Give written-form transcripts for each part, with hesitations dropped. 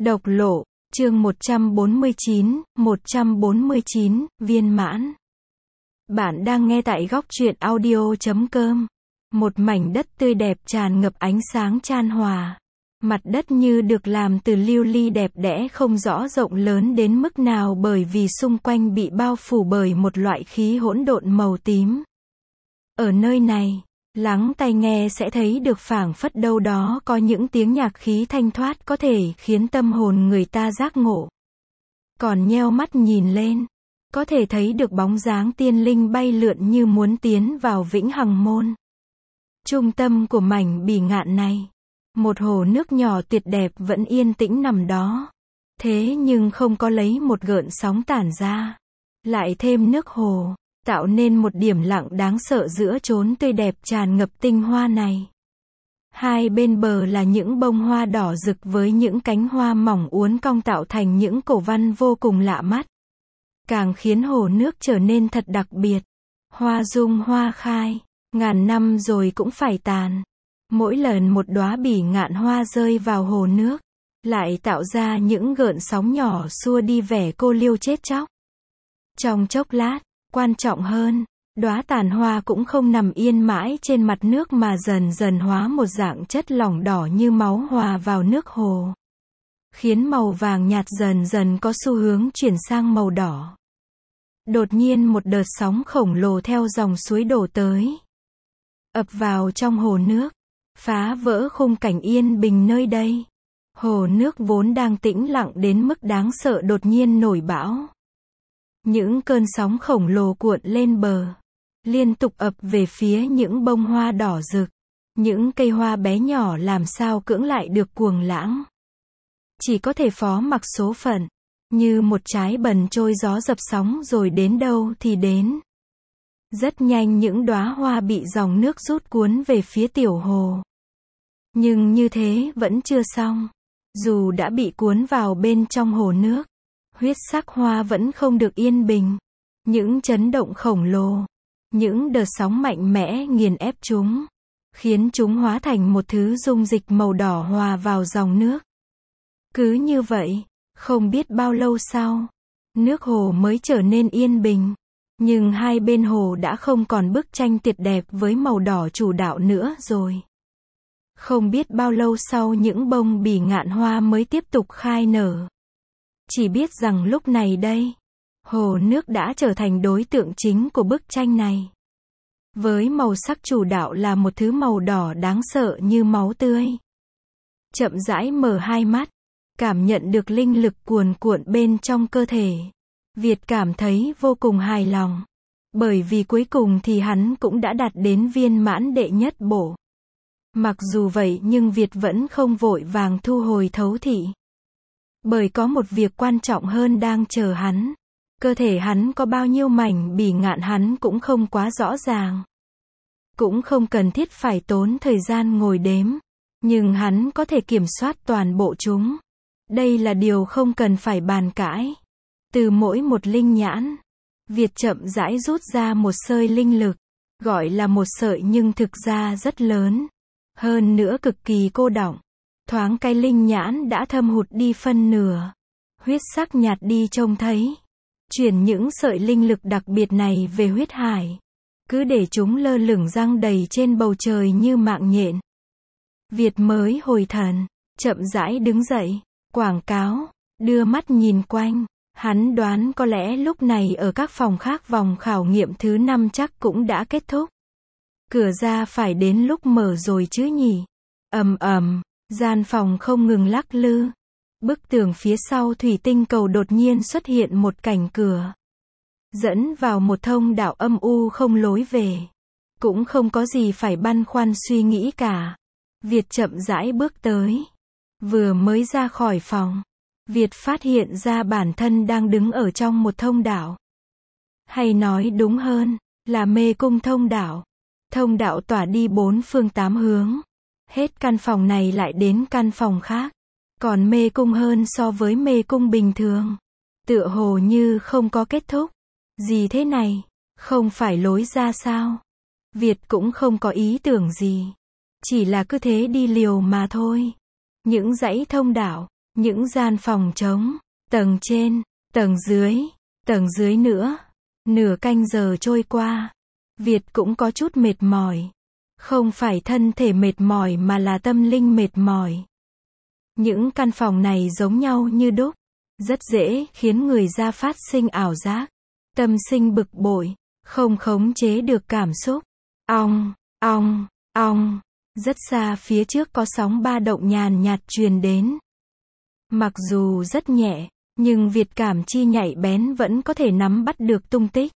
Độc lộ, chương 149, viên mãn. Bạn đang nghe tại góc truyện audio.com. Một mảnh đất tươi đẹp tràn ngập ánh sáng chan hòa. Mặt đất như được làm từ lưu ly đẹp đẽ không rõ rộng lớn đến mức nào bởi vì xung quanh bị bao phủ bởi một loại khí hỗn độn màu tím. Ở nơi này, lắng tai nghe sẽ thấy được phảng phất đâu đó có những tiếng nhạc khí thanh thoát có thể khiến tâm hồn người ta giác ngộ. Còn nheo mắt nhìn lên, có thể thấy được bóng dáng tiên linh bay lượn như muốn tiến vào vĩnh hằng môn. Trung tâm của mảnh bỉ ngạn này, một hồ nước nhỏ tuyệt đẹp vẫn yên tĩnh nằm đó. Thế nhưng không có lấy một gợn sóng tản ra. Lại thêm nước hồ, tạo nên một điểm lặng đáng sợ giữa chốn tươi đẹp tràn ngập tinh hoa này. Hai bên bờ là những bông hoa đỏ rực với những cánh hoa mỏng uốn cong tạo thành những cổ văn vô cùng lạ mắt. Càng khiến hồ nước trở nên thật đặc biệt. Hoa dung hoa khai, ngàn năm rồi cũng phải tàn. Mỗi lần một đóa bỉ ngạn hoa rơi vào hồ nước, lại tạo ra những gợn sóng nhỏ xua đi vẻ cô liêu chết chóc. Trong chốc lát, quan trọng hơn, đóa tàn hoa cũng không nằm yên mãi trên mặt nước mà dần dần hóa một dạng chất lỏng đỏ như máu hòa vào nước hồ. Khiến màu vàng nhạt dần dần có xu hướng chuyển sang màu đỏ. Đột nhiên một đợt sóng khổng lồ theo dòng suối đổ tới. Ập vào trong hồ nước, phá vỡ khung cảnh yên bình nơi đây. Hồ nước vốn đang tĩnh lặng đến mức đáng sợ đột nhiên nổi bão. Những cơn sóng khổng lồ cuộn lên bờ, liên tục ập về phía những bông hoa đỏ rực. Những cây hoa bé nhỏ làm sao cưỡng lại được cuồng lãng. Chỉ có thể phó mặc số phận, như một trái bần trôi gió dập sóng rồi đến đâu thì đến. Rất nhanh những đóa hoa bị dòng nước rút cuốn về phía tiểu hồ. Nhưng như thế vẫn chưa xong. Dù đã bị cuốn vào bên trong hồ nước, huyết sắc hoa vẫn không được yên bình. Những chấn động khổng lồ, những đợt sóng mạnh mẽ nghiền ép chúng, khiến chúng hóa thành một thứ dung dịch màu đỏ hòa vào dòng nước. Cứ như vậy, không biết bao lâu sau, nước hồ mới trở nên yên bình. Nhưng hai bên hồ đã không còn bức tranh tuyệt đẹp với màu đỏ chủ đạo nữa rồi. Không biết bao lâu sau những bông bỉ ngạn hoa mới tiếp tục khai nở. Chỉ biết rằng lúc này đây, hồ nước đã trở thành đối tượng chính của bức tranh này. Với màu sắc chủ đạo là một thứ màu đỏ đáng sợ như máu tươi. Chậm rãi mở hai mắt, cảm nhận được linh lực cuồn cuộn bên trong cơ thể. Việt cảm thấy vô cùng hài lòng. Bởi vì cuối cùng thì hắn cũng đã đạt đến viên mãn đệ nhất bộ. Mặc dù vậy nhưng Việt vẫn không vội vàng thu hồi thấu thị. Bởi có một việc quan trọng hơn đang chờ hắn. Cơ thể hắn có bao nhiêu mảnh bỉ ngạn hắn cũng không quá rõ ràng. Cũng không cần thiết phải tốn thời gian ngồi đếm. Nhưng hắn có thể kiểm soát toàn bộ chúng. Đây là điều không cần phải bàn cãi. Từ mỗi một linh nhãn, Việt chậm rãi rút ra một sợi linh lực. Gọi là một sợi nhưng thực ra rất lớn. Hơn nữa cực kỳ cô đọng. Thoáng cái linh nhãn đã thâm hụt đi phân nửa. Huyết sắc nhạt đi trông thấy. Chuyển những sợi linh lực đặc biệt này về huyết hải. Cứ để chúng lơ lửng giăng đầy trên bầu trời như mạng nhện. Việt mới hồi thần, chậm rãi đứng dậy, quảng cáo, đưa mắt nhìn quanh. Hắn đoán có lẽ lúc này ở các phòng khác vòng khảo nghiệm thứ 5 chắc cũng đã kết thúc. Cửa ra phải đến lúc mở rồi chứ nhỉ. Ầm ầm, gian phòng không ngừng lắc lư. Bức tường phía sau thủy tinh cầu đột nhiên xuất hiện một cảnh cửa. Dẫn vào một thông đạo âm u không lối về. Cũng không có gì phải băn khoăn suy nghĩ cả. Việt chậm rãi bước tới. Vừa mới ra khỏi phòng, Việt phát hiện ra bản thân đang đứng ở trong một thông đạo. Hay nói đúng hơn, là mê cung thông đạo. Thông đạo tỏa đi 4 phương 8 hướng. Hết căn phòng này lại đến căn phòng khác. Còn mê cung hơn so với mê cung bình thường. Tựa hồ như không có kết thúc. Gì thế này? Không phải lối ra sao? Việt cũng không có ý tưởng gì. Chỉ là cứ thế đi liều mà thôi. Những dãy thông đạo, Những gian phòng trống, tầng trên, tầng dưới nữa. Nửa canh giờ trôi qua. Việt cũng có chút mệt mỏi. Không phải thân thể mệt mỏi mà là tâm linh mệt mỏi. Những căn phòng này giống nhau như đúc. Rất dễ khiến người ra phát sinh ảo giác. Tâm sinh bực bội. Không khống chế được cảm xúc. Ong, ong, ong. Rất xa phía trước có sóng ba động nhàn nhạt truyền đến. Mặc dù rất nhẹ, nhưng Việt cảm chi nhạy bén vẫn có thể nắm bắt được tung tích.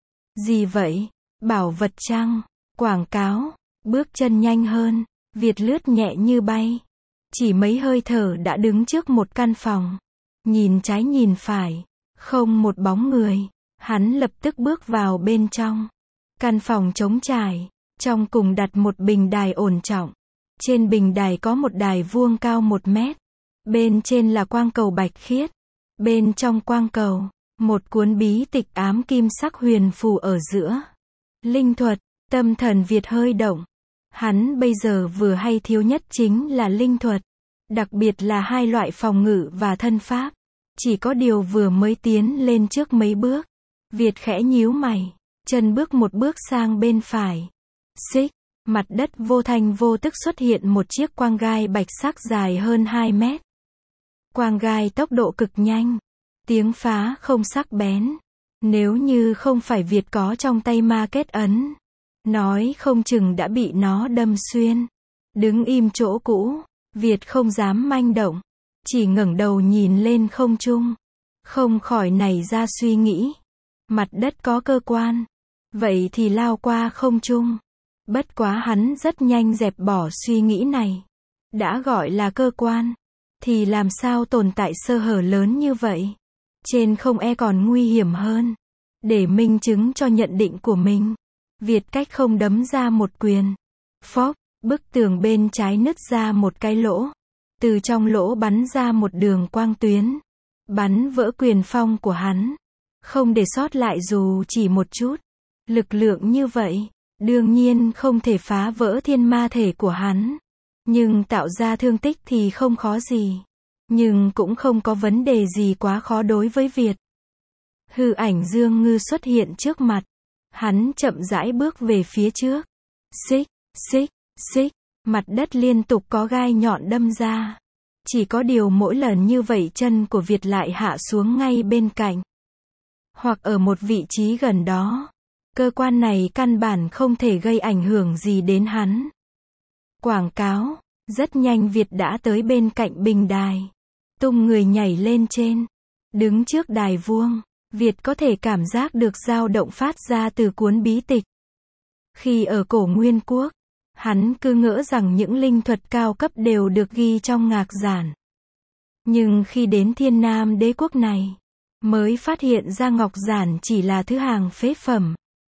Gì vậy? Bảo vật chăng? Quảng cáo. Bước chân nhanh hơn, Việt lướt nhẹ như bay. Chỉ mấy hơi thở đã đứng trước một căn phòng. Nhìn trái nhìn phải, không một bóng người. Hắn lập tức bước vào bên trong. Căn phòng trống trải, trong cùng đặt một bình đài ổn trọng. Trên bình đài có một đài vuông cao 1 mét. Bên trên là quang cầu bạch khiết. Bên trong quang cầu, một cuốn bí tịch ám kim sắc huyền phù ở giữa. Linh thuật, tâm thần Việt hơi động. Hắn bây giờ vừa hay thiếu nhất chính là linh thuật. Đặc biệt là 2 loại phòng ngự và thân pháp. Chỉ có điều vừa mới tiến lên trước mấy bước. Việt khẽ nhíu mày. Chân bước một bước sang bên phải. Xích, mặt đất vô thanh vô tức xuất hiện một chiếc quang gai bạch sắc dài hơn 2 mét. Quang gai tốc độ cực nhanh. Tiếng phá không sắc bén. Nếu như không phải Việt có trong tay ma kết ấn, nói không chừng đã bị nó đâm xuyên. Đứng im chỗ cũ, Việt không dám manh động. Chỉ ngẩng đầu nhìn lên không trung. Không khỏi nảy ra suy nghĩ. Mặt đất có cơ quan. Vậy thì lao qua không trung. Bất quá hắn rất nhanh dẹp bỏ suy nghĩ này. Đã gọi là cơ quan, thì làm sao tồn tại sơ hở lớn như vậy? Trên không còn nguy hiểm hơn. Để minh chứng cho nhận định của mình, Việt cách không đấm ra một quyền. Phốc, bức tường bên trái nứt ra một cái lỗ. Từ trong lỗ bắn ra một đường quang tuyến. Bắn vỡ quyền phong của hắn. Không để sót lại dù chỉ một chút. Lực lượng như vậy, đương nhiên không thể phá vỡ thiên ma thể của hắn. Nhưng tạo ra thương tích thì không khó gì. Nhưng cũng không có vấn đề gì quá khó đối với Việt. Hư ảnh Dương Ngư xuất hiện trước mặt. Hắn chậm rãi bước về phía trước. Xích, xích, xích. Mặt đất liên tục có gai nhọn đâm ra. Chỉ có điều mỗi lần như vậy chân của Việt lại hạ xuống ngay bên cạnh. Hoặc ở một vị trí gần đó. Cơ quan này căn bản không thể gây ảnh hưởng gì đến hắn. Quảng cáo. Rất nhanh Việt đã tới bên cạnh bình đài. Tung người nhảy lên trên. Đứng trước đài vuông. Việt có thể cảm giác được dao động phát ra từ cuốn bí tịch. Khi ở cổ Nguyên Quốc, hắn cứ ngỡ rằng những linh thuật cao cấp đều được ghi trong ngạc giản. Nhưng khi đến Thiên Nam Đế quốc này, mới phát hiện ra ngọc giản chỉ là thứ hàng phế phẩm.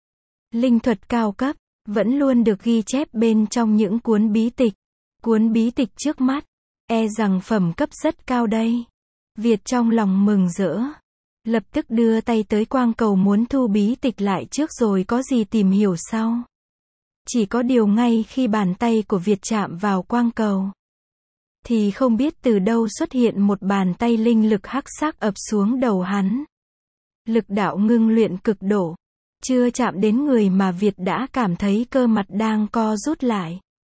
Linh thuật cao cấp, vẫn luôn được ghi chép bên trong những cuốn bí tịch. Cuốn bí tịch trước mắt, rằng phẩm cấp rất cao đây. Việt trong lòng mừng rỡ. Lập tức đưa tay tới quang cầu muốn thu bí tịch lại trước rồi có gì tìm hiểu sau. Chỉ có điều ngay khi bàn tay của Việt chạm vào quang cầu, thì không biết từ đâu xuất hiện một bàn tay linh lực hắc sắc ập xuống đầu hắn. Lực đạo ngưng luyện cực độ. Chưa chạm đến người mà Việt đã cảm thấy cơ mặt đang co rút lại.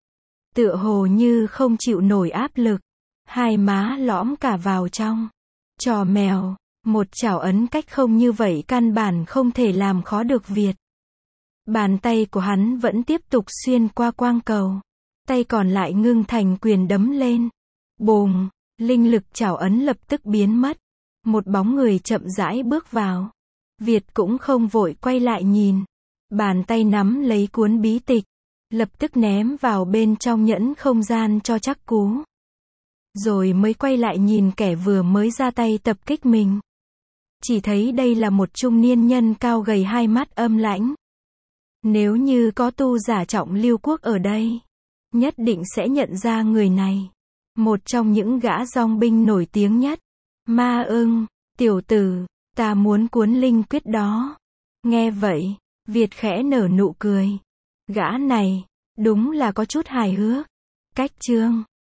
Tựa hồ như không chịu nổi áp lực. Hai má lõm cả vào trong. Trò mèo. Một chảo ấn cách không như vậy căn bản không thể làm khó được Việt. Bàn tay của hắn vẫn tiếp tục xuyên qua quang cầu. Tay còn lại ngưng thành quyền đấm lên. Bùng, linh lực chảo ấn lập tức biến mất. Một bóng người chậm rãi bước vào. Việt cũng không vội quay lại nhìn. Bàn tay nắm lấy cuốn bí tịch. Lập tức ném vào bên trong nhẫn không gian cho chắc cú. Rồi mới quay lại nhìn kẻ vừa mới ra tay tập kích mình. Chỉ thấy đây là một trung niên nhân cao gầy hai mắt âm lãnh. Nếu như có tu giả Trọng Lưu Quốc ở đây, nhất định sẽ nhận ra người này. Một trong những gã dòng binh nổi tiếng nhất. Ma ưng, tiểu tử, ta muốn cuốn linh quyết đó. Nghe vậy, Việt khẽ nở nụ cười. Gã này, đúng là có chút hài hước. Cách chương